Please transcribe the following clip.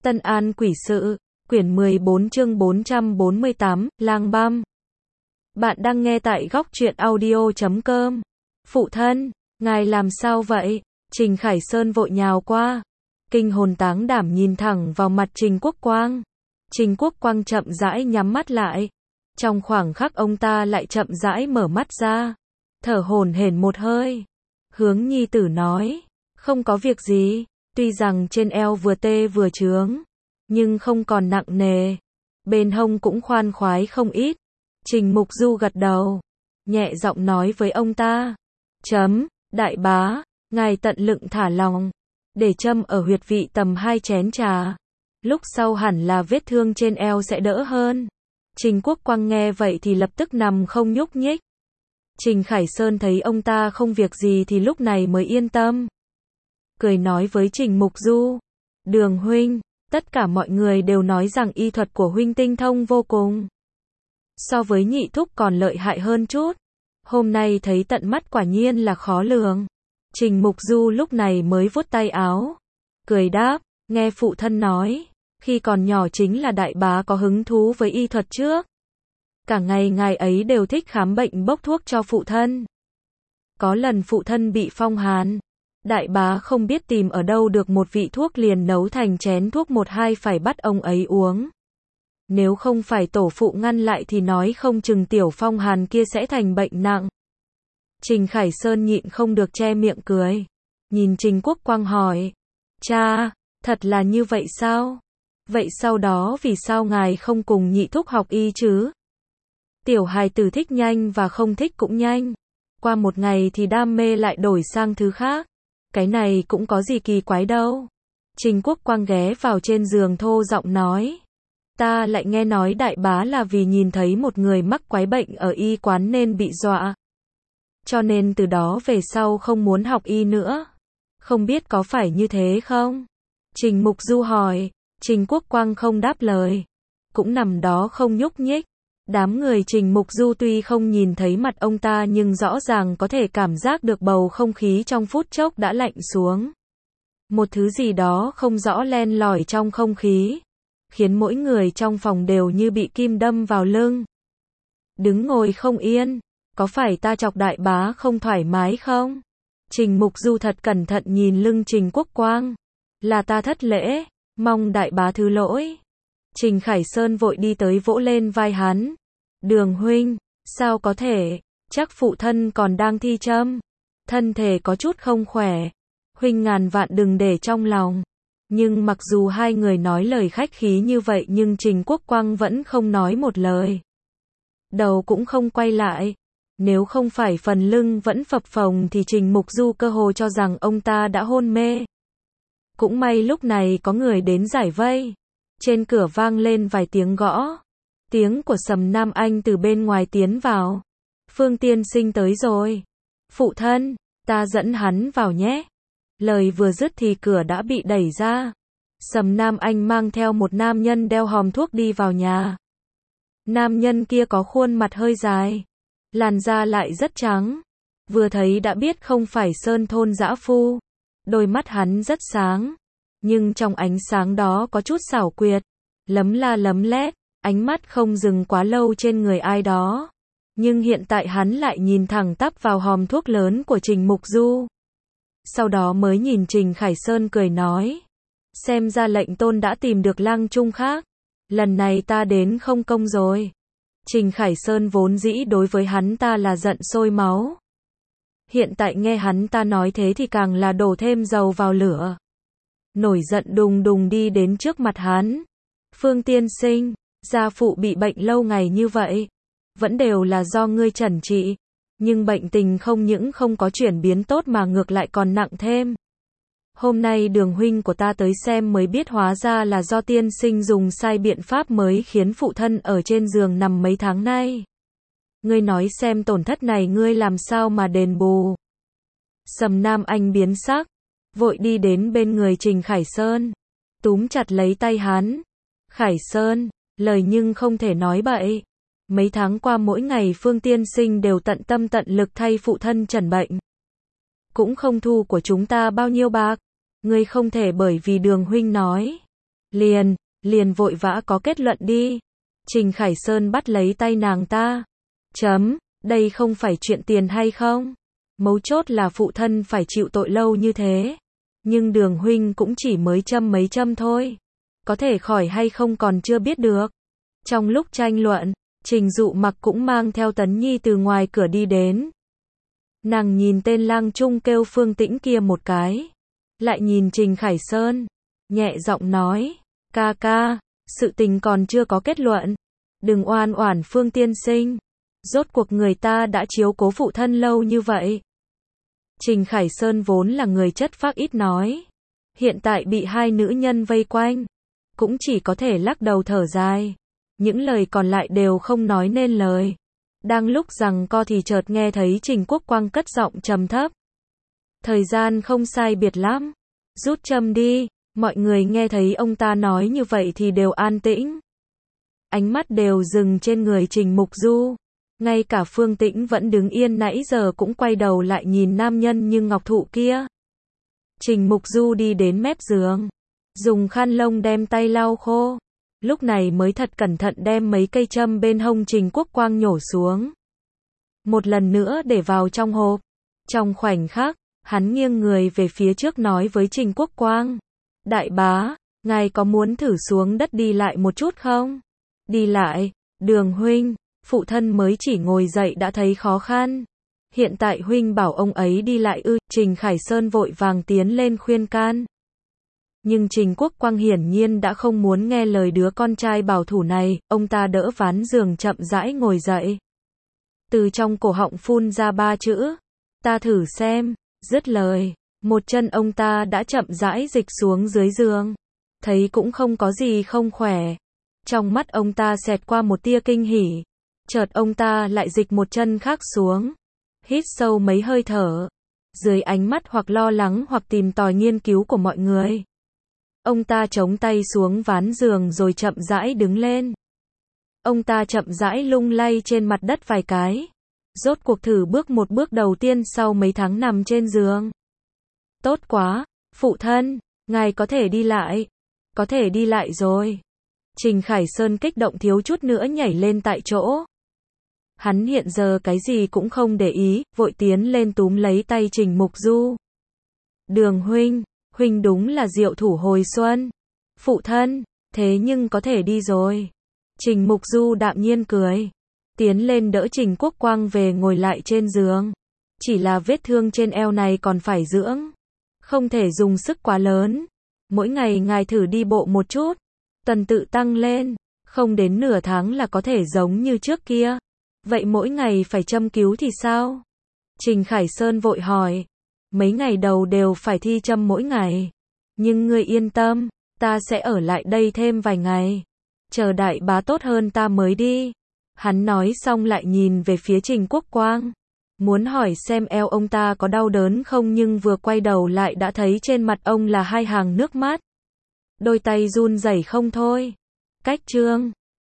Tân An Quỷ Sự, quyển 14 chương 448, Lang Băm. Bạn đang nghe tại góc truyện audio.com. Phụ thân, ngài làm sao vậy? Trình Khải Sơn vội nhào qua. Kinh hồn táng đảm nhìn thẳng vào mặt Trình Quốc Quang. Trình Quốc Quang chậm rãi nhắm mắt lại. Trong khoảng khắc ông ta lại chậm rãi mở mắt ra. Thở hổn hển một hơi. Hướng nhi tử nói. Không có việc gì. Tuy rằng trên eo vừa tê vừa chướng, nhưng không còn nặng nề. Bên hông cũng khoan khoái không ít. Trình Mục Du gật đầu, nhẹ giọng nói với ông ta. Đại bá, ngài tận lượng thả lòng, để châm ở huyệt vị tầm 2 chén trà. Lúc sau hẳn là vết thương trên eo sẽ đỡ hơn. Trình Quốc Quang nghe vậy thì lập tức nằm không nhúc nhích. Trình Khải Sơn thấy ông ta không việc gì thì lúc này mới yên tâm. Cười nói với Trình Mục Du. Đường huynh, tất cả mọi người đều nói rằng y thuật của huynh tinh thông vô cùng. So với nhị thúc còn lợi hại hơn chút. Hôm nay thấy tận mắt quả nhiên là khó lường. Trình Mục Du lúc này mới vuốt tay áo. Cười đáp, nghe phụ thân nói. Khi còn nhỏ chính là đại bá có hứng thú với y thuật trước. Cả ngày ngài ấy đều thích khám bệnh bốc thuốc cho phụ thân. Có lần phụ thân bị phong hàn. Đại bá không biết tìm ở đâu được một vị thuốc liền nấu thành chén thuốc 1-2 phải bắt ông ấy uống. Nếu không phải tổ phụ ngăn lại thì nói không chừng tiểu phong hàn kia sẽ thành bệnh nặng. Trình Khải Sơn nhịn không được che miệng cười. Nhìn Trình Quốc Quang hỏi. Cha, thật là như vậy sao? Vậy sau đó vì sao ngài không cùng nhị thúc học y chứ? Tiểu hài tử thích nhanh và không thích cũng nhanh. Qua một ngày thì đam mê lại đổi sang thứ khác. Cái này cũng có gì kỳ quái đâu. Trình Quốc Quang ghé vào trên giường thô giọng nói. Ta lại nghe nói đại bá là vì nhìn thấy một người mắc quái bệnh ở y quán nên bị dọa. Cho nên từ đó về sau không muốn học y nữa. Không biết có phải như thế không? Trình Mục Du hỏi. Trình Quốc Quang không đáp lời. Cũng nằm đó không nhúc nhích. Đám người Trình Mục Du tuy không nhìn thấy mặt ông ta nhưng rõ ràng có thể cảm giác được bầu không khí trong phút chốc đã lạnh xuống. Một thứ gì đó không rõ len lỏi trong không khí, khiến mỗi người trong phòng đều như bị kim đâm vào lưng. Đứng ngồi không yên, có phải ta chọc đại bá không thoải mái không? Trình Mục Du thật cẩn thận nhìn lưng Trình Quốc Quang. Là ta thất lễ, mong đại bá thứ lỗi. Trình Khải Sơn vội đi tới vỗ lên vai hắn. Đường huynh, sao có thể, chắc phụ thân còn đang thi châm. Thân thể có chút không khỏe. Huynh ngàn vạn đừng để trong lòng. Nhưng mặc dù hai người nói lời khách khí như vậy nhưng Trình Quốc Quang vẫn không nói một lời. Đầu cũng không quay lại. Nếu không phải phần lưng vẫn phập phồng thì Trình Mục Du cơ hồ cho rằng ông ta đã hôn mê. Cũng may lúc này có người đến giải vây. Trên cửa vang lên vài tiếng gõ. Tiếng của Sầm Nam Anh từ bên ngoài tiến vào. Phương tiên sinh tới rồi. Phụ thân, ta dẫn hắn vào nhé. Lời vừa dứt thì cửa đã bị đẩy ra. Sầm Nam Anh mang theo một nam nhân đeo hòm thuốc đi vào nhà. Nam nhân kia có khuôn mặt hơi dài. Làn da lại rất trắng. Vừa thấy đã biết không phải sơn thôn dã phu. Đôi mắt hắn rất sáng. Nhưng trong ánh sáng đó có chút xảo quyệt. Lấm la lấm lét. Ánh mắt không dừng quá lâu trên người ai đó. Nhưng hiện tại hắn lại nhìn thẳng tắp vào hòm thuốc lớn của Trình Mục Du. Sau đó mới nhìn Trình Khải Sơn cười nói. Xem ra lệnh tôn đã tìm được lang trung khác. Lần này ta đến không công rồi. Trình Khải Sơn vốn dĩ đối với hắn ta là giận sôi máu. Hiện tại nghe hắn ta nói thế thì càng là đổ thêm dầu vào lửa. Nổi giận đùng đùng đi đến trước mặt hắn. Phương tiên sinh, gia phụ bị bệnh lâu ngày như vậy. Vẫn đều là do ngươi chẩn trị. Nhưng bệnh tình không những không có chuyển biến tốt mà ngược lại còn nặng thêm. Hôm nay Đường huynh của ta tới xem mới biết hóa ra là do tiên sinh dùng sai biện pháp mới khiến phụ thân ở trên giường nằm mấy tháng nay. Ngươi nói xem tổn thất này ngươi làm sao mà đền bù. Sầm Nam Anh biến sắc, vội đi đến bên người Trình Khải Sơn, túm chặt lấy tay hắn. Khải Sơn, lời nhưng không thể nói bậy. Mấy tháng qua mỗi ngày Phương tiên sinh đều tận tâm tận lực thay phụ thân chẩn bệnh. Cũng không thu của chúng ta bao nhiêu bạc. Ngươi không thể bởi vì Đường huynh nói Liền vội vã có kết luận đi. Trình Khải Sơn bắt lấy tay nàng ta. Đây không phải chuyện tiền hay không? Mấu chốt là phụ thân phải chịu tội lâu như thế. Nhưng Đường huynh cũng chỉ mới châm mấy châm thôi. Có thể khỏi hay không còn chưa biết được. Trong lúc tranh luận, Trình Dụ Mặc cũng mang theo Tấn Nhi từ ngoài cửa đi đến. Nàng nhìn tên lang trung kêu Phương Tĩnh kia một cái. Lại nhìn Trình Khải Sơn. Nhẹ giọng nói. Ca ca, sự tình còn chưa có kết luận. Đừng oan oản Phương tiên sinh. Rốt cuộc người ta đã chiếu cố phụ thân lâu như vậy. Trình Khải Sơn vốn là người chất phác ít nói. Hiện tại bị hai nữ nhân vây quanh. Cũng chỉ có thể lắc đầu thở dài. Những lời còn lại đều không nói nên lời. Đang lúc giằng co thì chợt nghe thấy Trình Quốc Quang cất giọng trầm thấp. Thời gian không sai biệt lắm. Rút châm đi. Mọi người nghe thấy ông ta nói như vậy thì đều an tĩnh. Ánh mắt đều dừng trên người Trình Mục Du. Ngay cả Phương Tĩnh vẫn đứng yên nãy giờ cũng quay đầu lại nhìn nam nhân như ngọc thụ kia. Trình Mục Du đi đến mép giường. Dùng khăn lông đem tay lau khô. Lúc này mới thật cẩn thận đem mấy cây châm bên hông Trình Quốc Quang nhổ xuống. Một lần nữa để vào trong hộp. Trong khoảnh khắc, hắn nghiêng người về phía trước nói với Trình Quốc Quang. Đại bá, ngài có muốn thử xuống đất đi lại một chút không? Đi lại, Đường huynh, phụ thân mới chỉ ngồi dậy đã thấy khó khăn. Hiện tại huynh bảo ông ấy đi lại ư? Trình Khải Sơn vội vàng tiến lên khuyên can. Nhưng Trình Quốc Quang hiển nhiên đã không muốn nghe lời đứa con trai bảo thủ này, ông ta đỡ ván giường chậm rãi ngồi dậy. Từ trong cổ họng phun ra 3 chữ. Ta thử xem, dứt lời. Một chân ông ta đã chậm rãi dịch xuống dưới giường. Thấy cũng không có gì không khỏe. Trong mắt ông ta xẹt qua một tia kinh hỉ. Chợt ông ta lại dịch một chân khác xuống. Hít sâu mấy hơi thở. Dưới ánh mắt hoặc lo lắng hoặc tìm tòi nghiên cứu của mọi người. Ông ta chống tay xuống ván giường rồi chậm rãi đứng lên. Ông ta chậm rãi lung lay trên mặt đất vài cái. Rốt cuộc thử bước một bước đầu tiên sau mấy tháng nằm trên giường. Tốt quá, phụ thân, ngài có thể đi lại. Có thể đi lại rồi. Trình Khải Sơn kích động thiếu chút nữa nhảy lên tại chỗ. Hắn hiện giờ cái gì cũng không để ý, vội tiến lên túm lấy tay Trình Mục Du. Đường huynh, huynh đúng là diệu thủ hồi xuân. Phụ thân, thế nhưng có thể đi rồi. Trình Mục Du đạm nhiên cười. Tiến lên đỡ Trình Quốc Quang về ngồi lại trên giường. Chỉ là vết thương trên eo này còn phải dưỡng. Không thể dùng sức quá lớn. Mỗi ngày ngài thử đi bộ một chút. Tuần tự tăng lên. Không đến nửa tháng là có thể giống như trước kia. Vậy mỗi ngày phải châm cứu thì sao? Trình Khải Sơn vội hỏi. Mấy ngày đầu đều phải thi châm mỗi ngày. Nhưng ngươi yên tâm, ta sẽ ở lại đây thêm vài ngày. Chờ đại bá tốt hơn ta mới đi. Hắn nói xong lại nhìn về phía Trình Quốc Quang. Muốn hỏi xem eo ông ta có đau đớn không nhưng vừa quay đầu lại đã thấy trên mặt ông là hai hàng nước mắt. Đôi tay run rẩy không thôi. Cách chương